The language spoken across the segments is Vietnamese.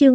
Chương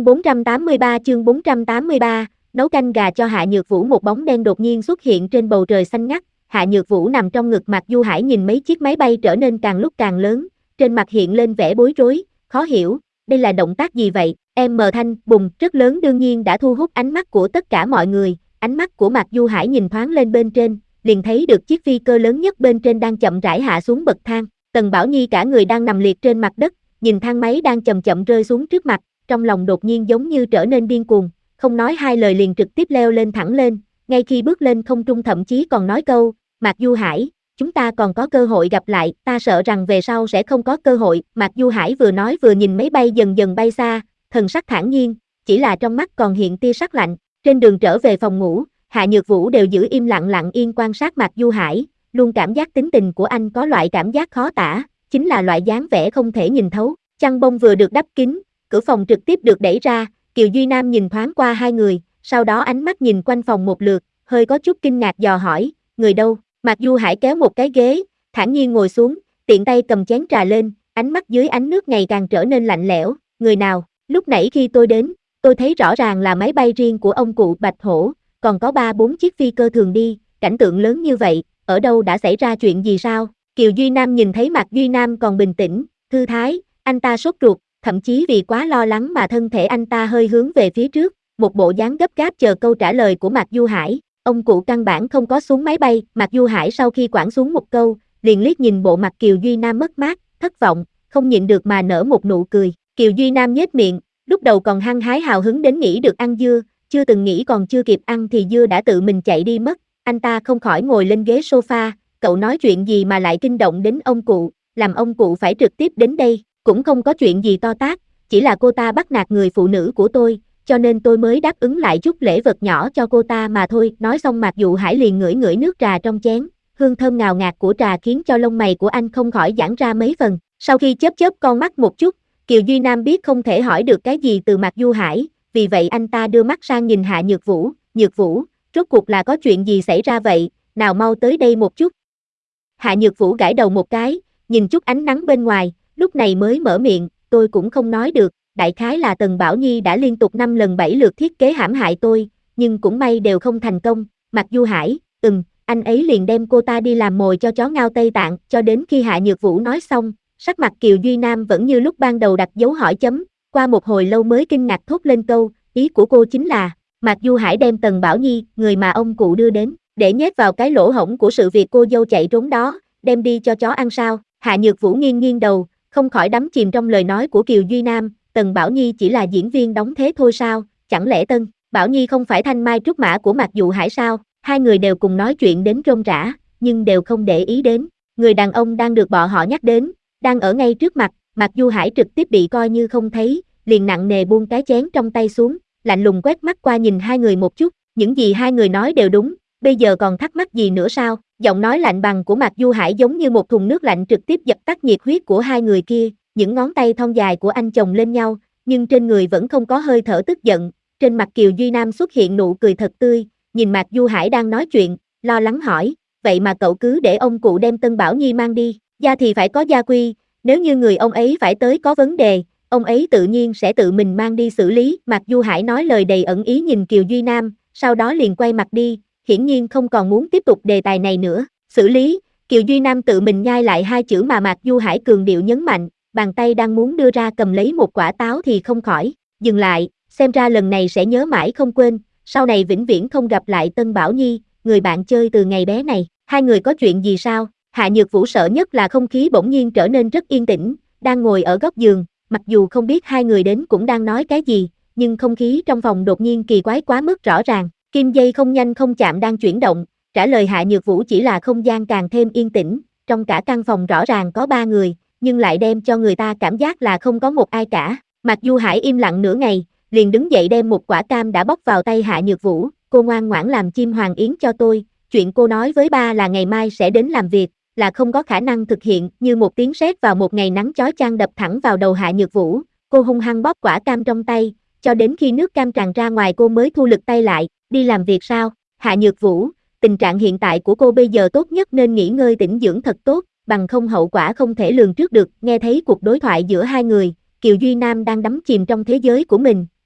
483, nấu canh gà cho Hạ Nhược Vũ. Một bóng đen đột nhiên xuất hiện trên bầu trời xanh ngắt, Hạ Nhược Vũ nằm trong ngực Mạc Du Hải nhìn mấy chiếc máy bay trở nên càng lúc càng lớn, trên mặt hiện lên vẻ bối rối, khó hiểu, đây là động tác gì vậy? Thanh bùng rất lớn đương nhiên đã thu hút ánh mắt của tất cả mọi người, ánh mắt của Mạc Du Hải nhìn thoáng lên bên trên, liền thấy được chiếc phi cơ lớn nhất bên trên đang chậm rãi hạ xuống bậc thang. Tần Bảo Nhi cả người đang nằm liệt trên mặt đất, nhìn thang máy đang chậm chậm rơi xuống trước mặt, trong lòng đột nhiên giống như trở nên điên cuồng, không nói hai lời liền trực tiếp leo lên thẳng lên, ngay khi bước lên không trung thậm chí còn nói câu, Mạc Du Hải, chúng ta còn có cơ hội gặp lại, ta sợ rằng về sau sẽ không có cơ hội. Mạc Du Hải vừa nói vừa nhìn máy bay dần dần bay xa, thần sắc thản nhiên, chỉ là trong mắt còn hiện tia sắc lạnh. Trên đường trở về phòng ngủ, Hạ Nhược Vũ đều giữ im lặng lặng yên quan sát Mạc Du Hải, luôn cảm giác tính tình của anh có loại cảm giác khó tả, chính là loại dáng vẻ không thể nhìn thấu. Chăn bông vừa được đắp kín, cửa phòng trực tiếp được đẩy ra, Kiều Duy Nam nhìn thoáng qua hai người, sau đó ánh mắt nhìn quanh phòng một lượt, hơi có chút kinh ngạc dò hỏi, người đâu? Mạc Du Hải kéo một cái ghế, thản nhiên ngồi xuống, tiện tay cầm chén trà lên, ánh mắt dưới ánh nước ngày càng trở nên lạnh lẽo, người nào? Lúc nãy khi tôi đến, tôi thấy rõ ràng là máy bay riêng của ông cụ Bạch Hổ, còn có 3-4 chiếc phi cơ thường đi, cảnh tượng lớn như vậy, ở đâu đã xảy ra chuyện gì sao? Kiều Duy Nam nhìn thấy Mạc Duy Nam còn bình tĩnh, thư thái, anh ta sốt ruột, thậm chí vì quá lo lắng mà thân thể anh ta hơi hướng về phía trước, một bộ dáng gấp gáp chờ câu trả lời của Mạc Du Hải. Ông cụ căn bản không có xuống máy bay. Mạc Du Hải sau khi quẳng xuống một câu, liền liếc nhìn bộ mặt Kiều Duy Nam mất mát, thất vọng, không nhịn được mà nở một nụ cười. Kiều Duy Nam nhếch miệng, lúc đầu còn hăng hái hào hứng đến nghĩ được ăn dưa, chưa từng nghĩ còn chưa kịp ăn thì dưa đã tự mình chạy đi mất. Anh ta không khỏi ngồi lên ghế sofa, cậu nói chuyện gì mà lại kinh động đến ông cụ, làm ông cụ phải trực tiếp đến đây, cũng không có chuyện gì to tát, chỉ là cô ta bắt nạt người phụ nữ của tôi, cho nên tôi mới đáp ứng lại chút lễ vật nhỏ cho cô ta mà thôi. Nói xong Mạc Du Hải liền ngửi ngửi nước trà trong chén, hương thơm ngào ngạt của trà khiến cho lông mày của anh không khỏi giãn ra mấy phần. Sau khi chớp chớp con mắt một chút, Kiều Duy Nam biết không thể hỏi được cái gì từ Mạc Du Hải, vì vậy anh ta đưa mắt sang nhìn Hạ Nhược Vũ, Nhược Vũ, rốt cuộc là có chuyện gì xảy ra vậy, nào mau tới đây một chút. Hạ Nhược Vũ gãi đầu một cái, nhìn chút ánh nắng bên ngoài, lúc này mới mở miệng, tôi cũng không nói được, đại khái là Tần Bảo Nhi đã liên tục 5 lần 7 lượt thiết kế hãm hại tôi, nhưng cũng may đều không thành công. Mạc Du Hải, anh ấy liền đem cô ta đi làm mồi cho chó ngao Tây Tạng. Cho đến khi Hạ Nhược Vũ nói xong, sắc mặt Kiều Duy Nam vẫn như lúc ban đầu đặt dấu hỏi chấm, qua một hồi lâu mới kinh ngạc thốt lên câu, ý của cô chính là, Mạc Du Hải đem Tần Bảo Nhi, người mà ông cụ đưa đến, để nhét vào cái lỗ hổng của sự việc cô dâu chạy trốn đó, đem đi cho chó ăn sao? Hạ Nhược Vũ nghiêng nghiêng đầu, không khỏi đắm chìm trong lời nói của Kiều Duy Nam, Tần Bảo Nhi chỉ là diễn viên đóng thế thôi sao, chẳng lẽ Tần Bảo Nhi không phải thanh mai trúc mã của Mạc Du Hải sao? Hai người đều cùng nói chuyện đến rôm rả, nhưng đều không để ý đến, người đàn ông đang được bọn họ nhắc đến, đang ở ngay trước mặt. Mạc Du Hải trực tiếp bị coi như không thấy, liền nặng nề buông cái chén trong tay xuống, lạnh lùng quét mắt qua nhìn hai người một chút, những gì hai người nói đều đúng, bây giờ còn thắc mắc gì nữa sao? Giọng nói lạnh bằng của Mạc Du Hải giống như một thùng nước lạnh trực tiếp dập tắt nhiệt huyết của hai người kia, những ngón tay thon dài của anh chồng lên nhau, nhưng trên người vẫn không có hơi thở tức giận. Trên mặt Kiều Duy Nam xuất hiện nụ cười thật tươi, nhìn Mạc Du Hải đang nói chuyện, lo lắng hỏi, vậy mà cậu cứ để ông cụ đem Tân Bảo Nhi mang đi, gia thì phải có gia quy, nếu như người ông ấy phải tới có vấn đề, ông ấy tự nhiên sẽ tự mình mang đi xử lý. Mạc Du Hải nói lời đầy ẩn ý nhìn Kiều Duy Nam, sau đó liền quay mặt đi, hiển nhiên không còn muốn tiếp tục đề tài này nữa. Xử lý, Kiều Duy Nam tự mình nhai lại hai chữ mà Mạc Du Hải cường điệu nhấn mạnh, bàn tay đang muốn đưa ra cầm lấy một quả táo thì không khỏi dừng lại, xem ra lần này sẽ nhớ mãi không quên, sau này vĩnh viễn không gặp lại Tân Bảo Nhi, người bạn chơi từ ngày bé này. Hai người có chuyện gì sao? Hạ Nhược Vũ sợ nhất là không khí bỗng nhiên trở nên rất yên tĩnh, đang ngồi ở góc giường, mặc dù không biết hai người đến cũng đang nói cái gì, nhưng không khí trong phòng đột nhiên kỳ quái quá mức rõ ràng. Kim dây không nhanh không chậm đang chuyển động, trả lời Hạ Nhược Vũ chỉ là không gian càng thêm yên tĩnh, trong cả căn phòng rõ ràng có 3 người, nhưng lại đem cho người ta cảm giác là không có một ai cả. Mạc Du Hải im lặng nửa ngày, liền đứng dậy đem một quả cam đã bóc vào tay Hạ Nhược Vũ, cô ngoan ngoãn làm chim hoàng yến cho tôi, chuyện cô nói với ba là ngày mai sẽ đến làm việc, là không có khả năng thực hiện. Như một tiếng sét vào một ngày nắng chói chang đập thẳng vào đầu Hạ Nhược Vũ, cô hung hăng bóp quả cam trong tay, cho đến khi nước cam tràn ra ngoài cô mới thu lực tay lại. Đi làm việc sao? Hạ Nhược Vũ, tình trạng hiện tại của cô bây giờ tốt nhất nên nghỉ ngơi tĩnh dưỡng thật tốt, bằng không hậu quả không thể lường trước được. Nghe thấy cuộc đối thoại giữa hai người, Kiều Duy Nam đang đắm chìm trong thế giới của mình,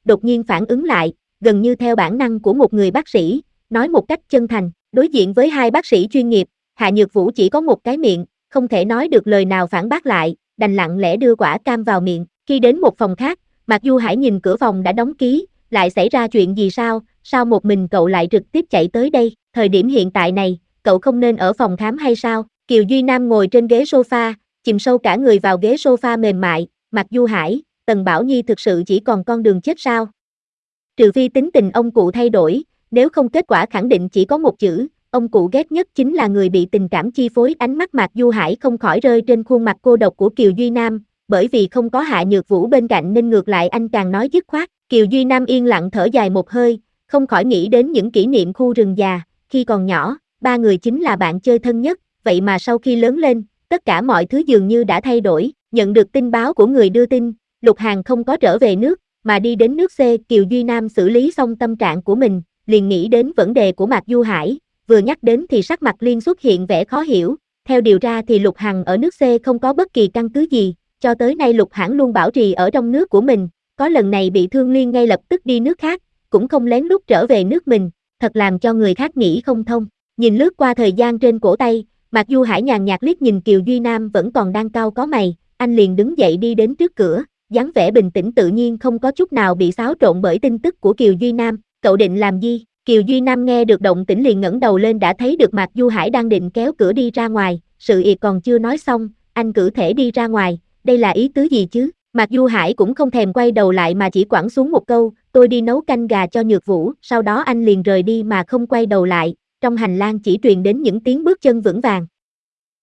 đột nhiên phản ứng lại, gần như theo bản năng của một người bác sĩ, nói một cách chân thành, đối diện với hai bác sĩ chuyên nghiệp, Hạ Nhược Vũ chỉ có một cái miệng, không thể nói được lời nào phản bác lại, đành lặng lẽ đưa quả cam vào miệng. Khi đến một phòng khác, Mạc Du Hải nhìn cửa phòng đã đóng kín, lại xảy ra chuyện gì sao một mình cậu lại trực tiếp chạy tới đây, thời điểm hiện tại này, cậu không nên ở phòng khám hay sao? Kiều Duy Nam ngồi trên ghế sofa, chìm sâu cả người vào ghế sofa mềm mại, Mạc Du Hải, Tần Bảo Nhi thực sự chỉ còn con đường chết sao? Trừ phi tính tình ông cụ thay đổi, nếu không kết quả khẳng định chỉ có một chữ, ông cụ ghét nhất chính là người bị tình cảm chi phối. Ánh mắt Mạc Du Hải không khỏi rơi trên khuôn mặt cô độc của Kiều Duy Nam, bởi vì không có Hạ Nhược Vũ bên cạnh nên ngược lại anh càng nói dứt khoát. Kiều Duy Nam yên lặng thở dài một hơi, không khỏi nghĩ đến những kỷ niệm khu rừng già, khi còn nhỏ, ba người chính là bạn chơi thân nhất, vậy mà sau khi lớn lên, tất cả mọi thứ dường như đã thay đổi. Nhận được tin báo của người đưa tin, Lục Hàn không có trở về nước, mà đi đến nước C. Kiều Duy Nam xử lý xong tâm trạng của mình, liền nghĩ đến vấn đề của Mạc Du Hải, vừa nhắc đến thì sắc mặt Liên xuất hiện vẻ khó hiểu. Theo điều ra thì Lục Hằng ở nước C không có bất kỳ căn cứ gì, cho tới nay Lục Hãn luôn bảo trì ở trong nước của mình, có lần này bị thương Liên ngay lập tức đi nước khác, cũng không lén lút trở về nước mình, thật làm cho người khác nghĩ không thông. Nhìn lướt qua thời gian trên cổ tay, Mạc Du Hải nhàn nhạt liếc nhìn Kiều Duy Nam vẫn còn đang cau có mày, anh liền đứng dậy đi đến trước cửa, dáng vẻ bình tĩnh tự nhiên không có chút nào bị xáo trộn bởi tin tức của Kiều Duy Nam. Cậu định làm gì? Kiều Duy Nam nghe được động tĩnh liền ngẩng đầu lên đã thấy được Mạc Du Hải đang định kéo cửa đi ra ngoài, sự việc còn chưa nói xong, anh cử thể đi ra ngoài, đây là ý tứ gì chứ? Mạc Du Hải cũng không thèm quay đầu lại mà chỉ quẳng xuống một câu, tôi đi nấu canh gà cho Nhược Vũ, sau đó anh liền rời đi mà không quay đầu lại, trong hành lang chỉ truyền đến những tiếng bước chân vững vàng.